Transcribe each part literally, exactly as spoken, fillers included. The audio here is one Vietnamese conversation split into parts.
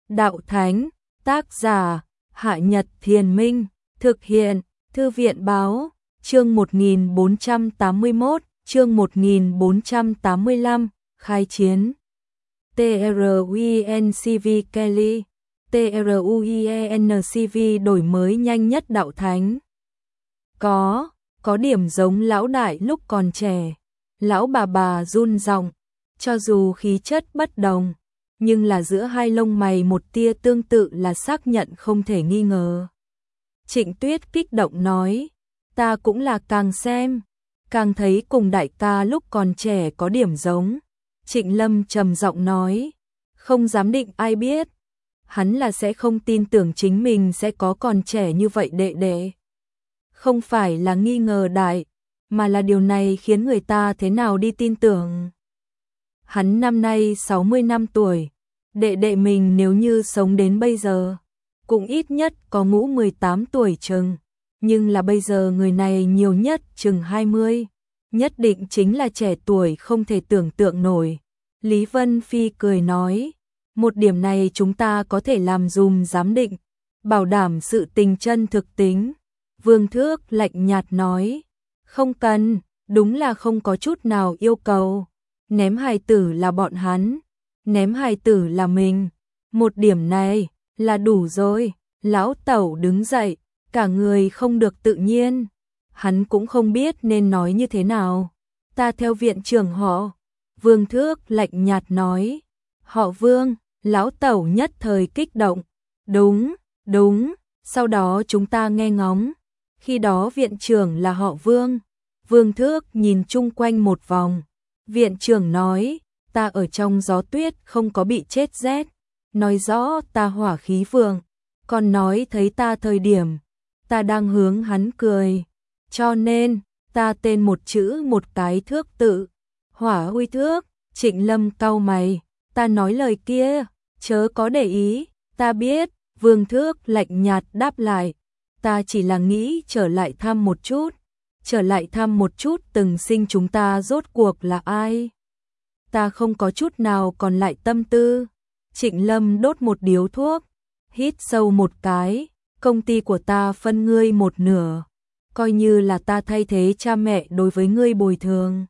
Đạo Thánh, tác giả, Hạ Nhật Thiền Minh, thực hiện, Thư viện Báo, chương một nghìn bốn trăm tám mươi mốt, chương một nghìn bốn trăm tám mươi lăm, khai chiến. TRUINCV Kelly, TRUIENCV đổi mới nhanh nhất Đạo Thánh. Có, có điểm giống lão đại lúc còn trẻ. Lão bà bà run giọng, cho dù khí chất bất đồng, nhưng là giữa hai lông mày một tia tương tự là xác nhận không thể nghi ngờ. Trịnh Tuyết kích động nói, ta cũng là càng xem, càng thấy cùng đại ca lúc còn trẻ có điểm giống. Trịnh Lâm trầm giọng nói, không dám định ai biết, hắn là sẽ không tin tưởng chính mình sẽ có còn trẻ như vậy đệ đệ. Không phải là nghi ngờ đại, mà là điều này khiến người ta thế nào đi tin tưởng. Hắn năm nay sáu mươi năm tuổi, đệ đệ mình nếu như sống đến bây giờ, cũng ít nhất có ngũ mười tám tuổi chừng, nhưng là bây giờ người này nhiều nhất chừng hai mươi, nhất định chính là trẻ tuổi không thể tưởng tượng nổi. Lý Vân Phi cười nói, một điểm này chúng ta có thể làm dùm giám định, bảo đảm sự tình chân thực tính. Vương Thước lạnh nhạt nói, không cần, đúng là không có chút nào yêu cầu. Ném hài tử là bọn hắn, ném hài tử là mình. Một điểm này là đủ rồi. Lão Tẩu đứng dậy, cả người không được tự nhiên. Hắn cũng không biết nên nói như thế nào. Ta theo viện trưởng họ. Vương Thước lạnh nhạt nói, họ Vương. Lão Tẩu nhất thời kích động. Đúng, đúng, sau đó chúng ta nghe ngóng. Khi đó viện trưởng là họ Vương. Vương Thước nhìn chung quanh một vòng. Viện trưởng nói, ta ở trong gió tuyết không có bị chết rét. Nói rõ ta hỏa khí vương. Còn nói thấy ta thời điểm, ta đang hướng hắn cười. Cho nên, ta tên một chữ một cái thước tự. Hỏa huy thước. Trịnh Lâm cau mày. Ta nói lời kia, chớ có để ý. Ta biết. Vương Thước lạnh nhạt đáp lại. Ta chỉ là nghĩ trở lại thăm một chút. Trở lại thăm một chút từng sinh chúng ta rốt cuộc là ai. Ta không có chút nào còn lại tâm tư. Trịnh Lâm đốt một điếu thuốc, hít sâu một cái. Công ty của ta phân ngươi một nửa, coi như là ta thay thế cha mẹ đối với ngươi bồi thường.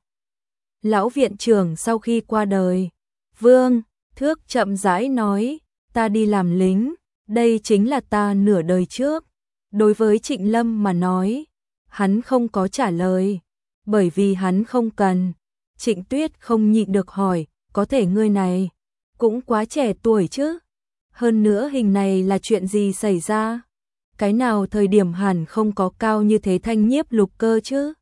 Lão viện trưởng sau khi qua đời, Vương Thước chậm rãi nói, ta đi làm lính, đây chính là ta nửa đời trước. Đối với Trịnh Lâm mà nói, hắn không có trả lời, bởi vì hắn không cần. Trịnh Tuyết không nhịn được hỏi, có thể ngươi này cũng quá trẻ tuổi chứ. Hơn nữa hình này là chuyện gì xảy ra? Cái nào thời điểm hẳn không có cao như thế thanh nhiếp lục cơ chứ?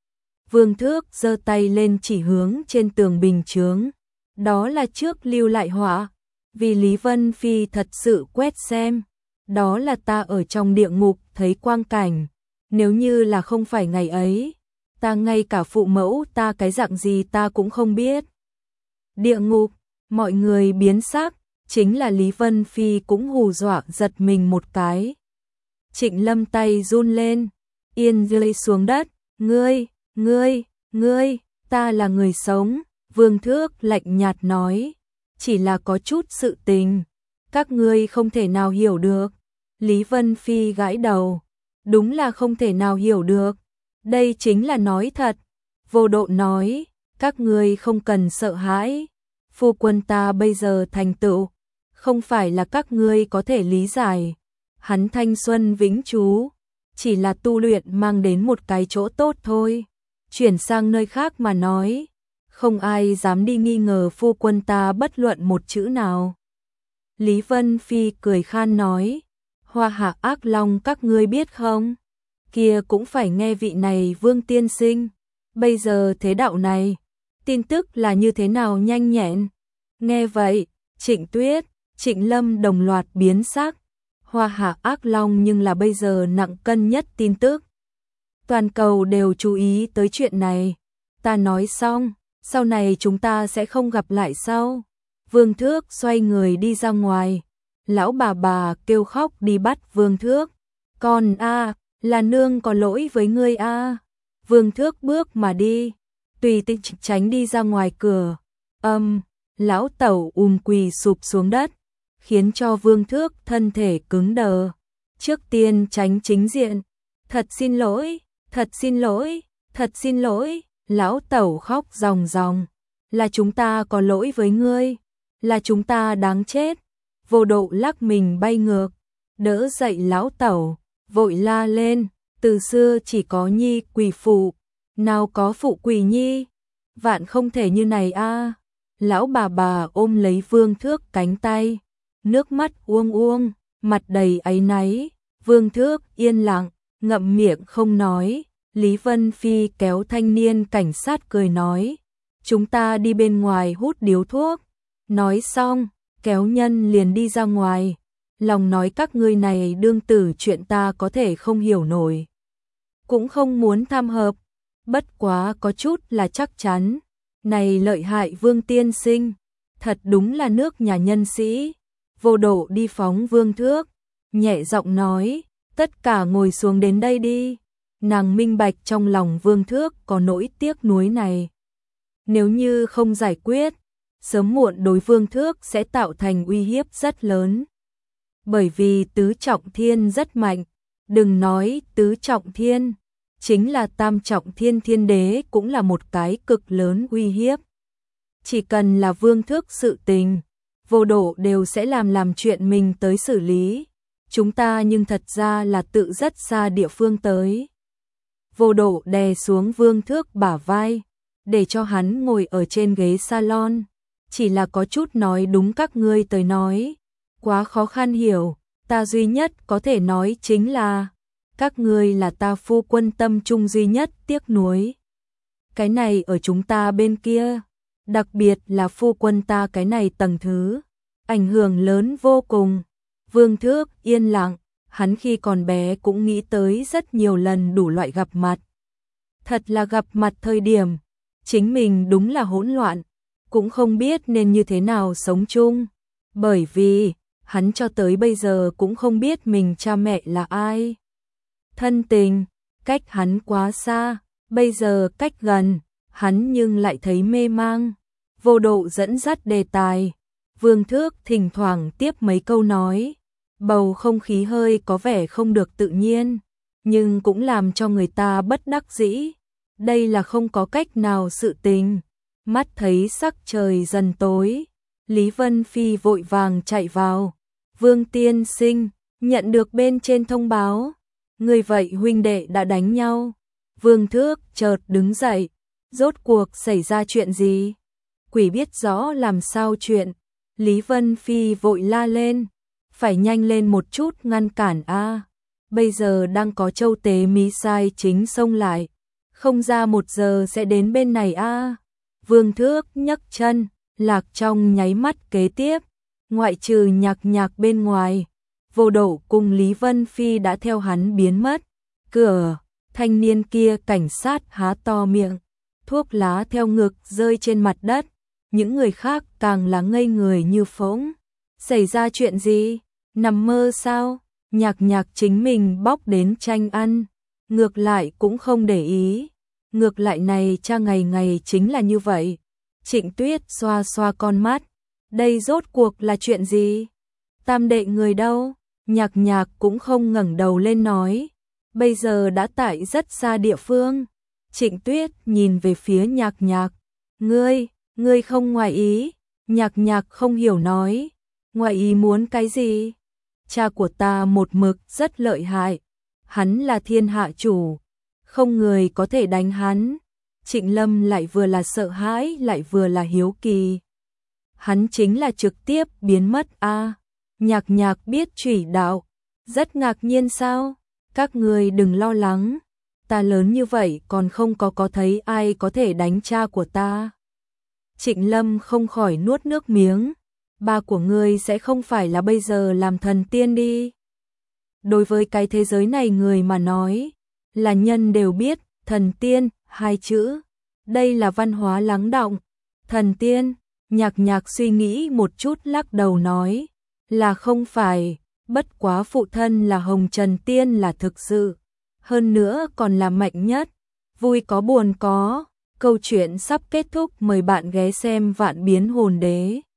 Vương Thước giơ tay lên chỉ hướng trên tường bình chướng. Đó là trước lưu lại họa, vì Lý Vân Phi thật sự quét xem. Đó là ta ở trong địa ngục thấy quang cảnh. Nếu như là không phải ngày ấy, ta ngay cả phụ mẫu ta cái dạng gì ta cũng không biết. Địa ngục, mọi người biến sắc, chính là Lý Vân Phi cũng hù dọa giật mình một cái. Trịnh Lâm tay run lên, yên rơi xuống đất, ngươi, ngươi, ngươi, ta là người sống. Vương Thước lạnh nhạt nói, chỉ là có chút sự tình, các ngươi không thể nào hiểu được. Lý Vân Phi gãi đầu, đúng là không thể nào hiểu được. Đây chính là nói thật. Vô Độ nói, các ngươi không cần sợ hãi. Phu quân ta bây giờ thành tựu, không phải là các ngươi có thể lý giải. Hắn thanh xuân vĩnh trú, chỉ là tu luyện mang đến một cái chỗ tốt thôi. Chuyển sang nơi khác mà nói, không ai dám đi nghi ngờ phu quân ta bất luận một chữ nào. Lý Vân Phi cười khan nói, Hoa Hạ Ác Long các ngươi biết không? Kia cũng phải nghe vị này Vương tiên sinh. Bây giờ thế đạo này, tin tức là như thế nào nhanh nhẹn? Nghe vậy, Trịnh Tuyết, Trịnh Lâm đồng loạt biến sắc. Hoa Hạ Ác Long nhưng là bây giờ nặng cân nhất tin tức. Toàn cầu đều chú ý tới chuyện này. Ta nói xong, sau này chúng ta sẽ không gặp lại sau. Vương Thước xoay người đi ra ngoài. Lão bà bà kêu khóc đi bắt Vương Thước. Con a, là nương có lỗi với ngươi a. Vương Thước bước mà đi, tùy tinh tránh đi ra ngoài cửa. Âm, um, lão Tẩu ùm quỳ sụp xuống đất. khiến cho Vương Thước thân thể cứng đờ. Trước tiên tránh chính diện. Thật xin lỗi, thật xin lỗi, thật xin lỗi. Lão Tẩu khóc ròng ròng. Là chúng ta có lỗi với ngươi, là chúng ta đáng chết. Vô Độ lắc mình bay ngược, đỡ dậy Lão Tẩu, vội la lên, từ xưa chỉ có nhi quỳ phụ, nào có phụ quỳ nhi, vạn không thể như này a. Lão bà bà ôm lấy Vương Thước cánh tay, nước mắt uông uông, mặt đầy áy náy. Vương Thước yên lặng, ngậm miệng không nói. Lý Vân Phi kéo thanh niên cảnh sát cười nói, chúng ta đi bên ngoài hút điếu thuốc. Nói xong, kéo nhân liền đi ra ngoài. Lòng nói các ngươi này đương tử chuyện ta có thể không hiểu nổi, cũng không muốn tham hợp, bất quá có chút là chắc chắn. Này lợi hại Vương tiên sinh, thật đúng là nước nhà nhân sĩ. Vô Độ đi phóng Vương Thước, nhẹ giọng nói, tất cả ngồi xuống đến đây đi. Nàng minh bạch trong lòng Vương Thước có nỗi tiếc nuối này. Nếu như không giải quyết, sớm muộn đối Vương Thước sẽ tạo thành uy hiếp rất lớn. Bởi vì tứ trọng thiên rất mạnh, đừng nói tứ trọng thiên, chính là tam trọng thiên thiên đế cũng là một cái cực lớn uy hiếp. Chỉ cần là Vương Thước sự tình, Vô Độ đều sẽ làm làm chuyện mình tới xử lý. Chúng ta nhưng thật ra là tự rất xa địa phương tới. Vô Độ đè xuống Vương Thước bả vai, để cho hắn ngồi ở trên ghế salon. Chỉ là có chút nói đúng các ngươi tới nói, quá khó khăn hiểu, ta duy nhất có thể nói chính là, các ngươi là ta phu quân tâm trung duy nhất tiếc nuối. Cái này ở chúng ta bên kia, đặc biệt là phu quân ta cái này tầng thứ, ảnh hưởng lớn vô cùng. Vương Thước yên lặng, hắn khi còn bé cũng nghĩ tới rất nhiều lần đủ loại gặp mặt. Thật là gặp mặt thời điểm, chính mình đúng là hỗn loạn, cũng không biết nên như thế nào sống chung. Bởi vì, hắn cho tới bây giờ cũng không biết mình cha mẹ là ai. Thân tình, cách hắn quá xa, bây giờ cách gần, hắn nhưng lại thấy mê mang. Vô Độ dẫn dắt đề tài, Vương Thước thỉnh thoảng tiếp mấy câu nói. Bầu không khí hơi có vẻ không được tự nhiên, nhưng cũng làm cho người ta bất đắc dĩ. Đây là không có cách nào sự tình. Mắt thấy sắc trời dần tối, Lý Vân Phi vội vàng chạy vào. Vương tiên sinh, nhận được bên trên thông báo, người vậy huynh đệ đã đánh nhau. Vương Thước chợt đứng dậy, rốt cuộc xảy ra chuyện gì? Quỷ biết rõ làm sao chuyện. Lý Vân Phi vội la lên, phải nhanh lên một chút ngăn cản a. Bây giờ đang có Châu Tế Mí sai chính xông lại, không ra một giờ sẽ đến bên này a. Vương Thước nhấc chân, lạc trong nháy mắt kế tiếp, ngoại trừ Nhạc Nhạc bên ngoài, Vô Độ cùng Lý Vân Phi đã theo hắn biến mất. Cửa, thanh niên kia cảnh sát há to miệng, thuốc lá theo ngực rơi trên mặt đất, những người khác càng là ngây người như phỗng. Xảy ra chuyện gì? Nằm mơ sao? Nhạc Nhạc chính mình bóc đến tranh ăn, ngược lại cũng không để ý. Ngược lại này cha ngày ngày chính là như vậy. Trịnh Tuyết xoa xoa con mắt, đây rốt cuộc là chuyện gì? Tam đệ người đâu? Nhạc Nhạc cũng không ngẩng đầu lên nói, bây giờ đã tại rất xa địa phương. Trịnh Tuyết nhìn về phía Nhạc Nhạc, ngươi, ngươi không ngoài ý? Nhạc Nhạc không hiểu nói, ngoài ý muốn cái gì? Cha của ta một mực rất lợi hại, hắn là thiên hạ chủ, không người có thể đánh hắn. Trịnh Lâm lại vừa là sợ hãi lại vừa là hiếu kỳ. Hắn chính là trực tiếp biến mất a. À, Nhạc Nhạc biết Trủy đạo, rất ngạc nhiên sao? Các người đừng lo lắng, ta lớn như vậy còn không có có thấy ai có thể đánh cha của ta. Trịnh Lâm không khỏi nuốt nước miếng, ba của ngươi sẽ không phải là bây giờ làm thần tiên đi. Đối với cái thế giới này người mà nói, là nhân đều biết, thần tiên, hai chữ. Đây là văn hóa lắng đọng. Thần tiên, Nhạc Nhạc suy nghĩ một chút lắc đầu nói, là không phải, bất quá phụ thân là Hồng Trần Tiên là thực sự. Hơn nữa còn là mạnh nhất, vui có buồn có. Câu chuyện sắp kết thúc, mời bạn ghé xem Vạn Biến Hồn Đế.